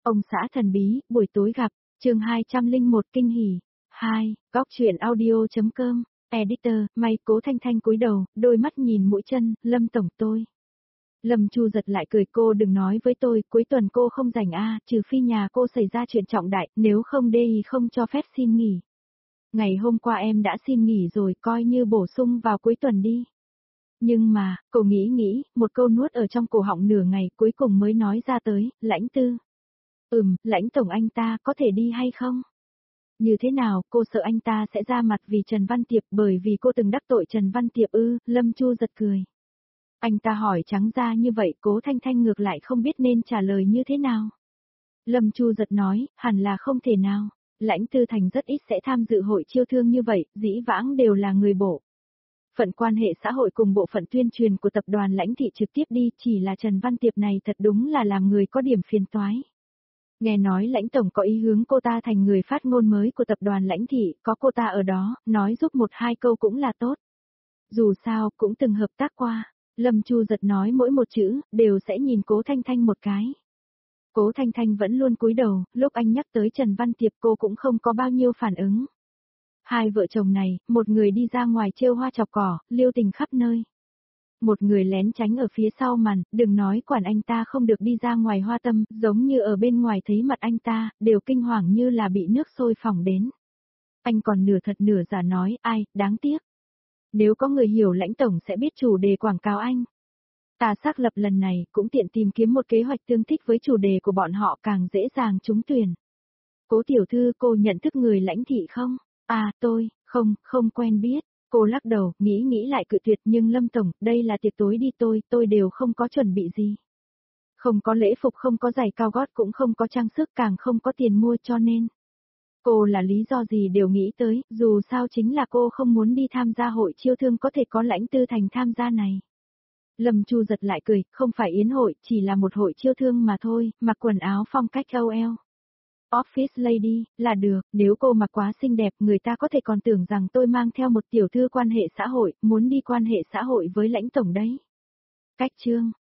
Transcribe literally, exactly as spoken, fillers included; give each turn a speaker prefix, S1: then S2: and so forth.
S1: Ông xã thần bí, buổi tối gặp, chương hai trăm lẻ một kinh hỉ. hai, góc truyện audio.com, editor, may Cố Thanh Thanh cúi đầu, đôi mắt nhìn mũi chân, Lâm tổng tôi. Lâm Chu giật lại cười, cô đừng nói với tôi, cuối tuần cô không rảnh a, trừ phi nhà cô xảy ra chuyện trọng đại, nếu không đi không cho phép xin nghỉ. Ngày hôm qua em đã xin nghỉ rồi, coi như bổ sung vào cuối tuần đi. Nhưng mà, cô nghĩ nghĩ, một câu nuốt ở trong cổ họng nửa ngày cuối cùng mới nói ra tới, Lãnh Tư. Ừm, Lãnh tổng anh ta có thể đi hay không? Như thế nào, cô sợ anh ta sẽ ra mặt vì Trần Văn Tiệp bởi vì cô từng đắc tội Trần Văn Tiệp ư, Lâm Chu giật cười. Anh ta hỏi trắng ra như vậy, Cố Thanh Thanh ngược lại không biết nên trả lời như thế nào. Lâm Chu giật nói, hẳn là không thể nào, Lãnh Tư Thành rất ít sẽ tham dự hội chiêu thương như vậy, dĩ vãng đều là người bộ phận quan hệ xã hội cùng bộ phận tuyên truyền của tập đoàn Lãnh Thị trực tiếp đi, chỉ là Trần Văn Tiệp này thật đúng là làm người có điểm phiền toái. Nghe nói Lãnh tổng có ý hướng cô ta thành người phát ngôn mới của tập đoàn Lãnh Thị, có cô ta ở đó, nói giúp một hai câu cũng là tốt. Dù sao, cũng từng hợp tác qua. Lâm Chu giật nói mỗi một chữ, đều sẽ nhìn Cố Thanh Thanh một cái. Cố Thanh Thanh vẫn luôn cúi đầu, lúc anh nhắc tới Trần Văn Tiệp cô cũng không có bao nhiêu phản ứng. Hai vợ chồng này, một người đi ra ngoài trêu hoa chọc cỏ, liêu tình khắp nơi. Một người lén tránh ở phía sau màn, đừng nói quản anh ta không được đi ra ngoài hoa tâm, giống như ở bên ngoài thấy mặt anh ta, đều kinh hoàng như là bị nước sôi phỏng đến. Anh còn nửa thật nửa giả nói, ai, đáng tiếc. Nếu có người hiểu Lãnh tổng sẽ biết chủ đề quảng cáo anh. Ta xác lập lần này, cũng tiện tìm kiếm một kế hoạch tương thích với chủ đề của bọn họ càng dễ dàng trúng tuyển. Cố tiểu thư, cô nhận thức người Lãnh Thị không? À, tôi, không, không quen biết. Cô lắc đầu, nghĩ nghĩ lại cự tuyệt, nhưng Lâm tổng, đây là tiệc tối đi, tôi, tôi đều không có chuẩn bị gì. Không có lễ phục, không có giày cao gót, cũng không có trang sức, càng không có tiền mua, cho nên. Cô là lý do gì đều nghĩ tới, dù sao chính là cô không muốn đi tham gia hội chiêu thương có thể có Lãnh Tư Thành tham gia này. Lâm Chu giật lại cười, không phải yến hội, chỉ là một hội chiêu thương mà thôi, mặc quần áo phong cách âu eo. Office lady, là được, nếu cô mặc quá xinh đẹp người ta có thể còn tưởng rằng tôi mang theo một tiểu thư quan hệ xã hội, muốn đi quan hệ xã hội với Lãnh tổng đấy. Cách chương,